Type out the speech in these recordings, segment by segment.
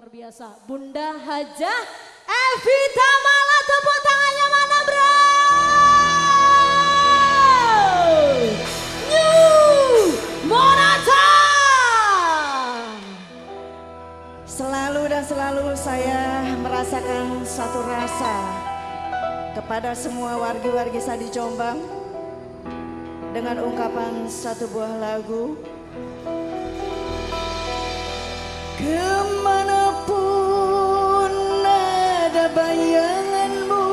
luar biasa. Bunda Hajah Evita Mala, tepuk tangannya mana bro? New Monata. Selalu dan selalu saya merasakan satu rasa kepada semua wargi-wargi Sadi Jombang dengan ungkapan satu buah lagu. Kemanapun ada bayanganmu,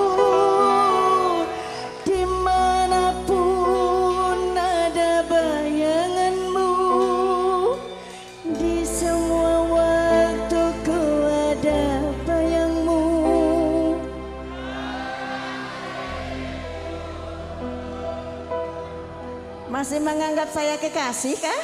dimanapun ada bayanganmu, di semua waktu ku ada bayangmu. Masih menganggap saya kekasih kah?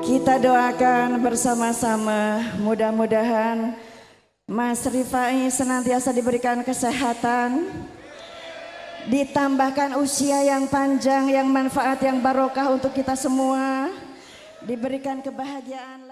Kita doakan bersama-sama, mudah-mudahan Mas Rifai senantiasa diberikan kesehatan, ditambahkan usia yang panjang, yang manfaat, yang barokah untuk kita semua, diberikan kebahagiaan.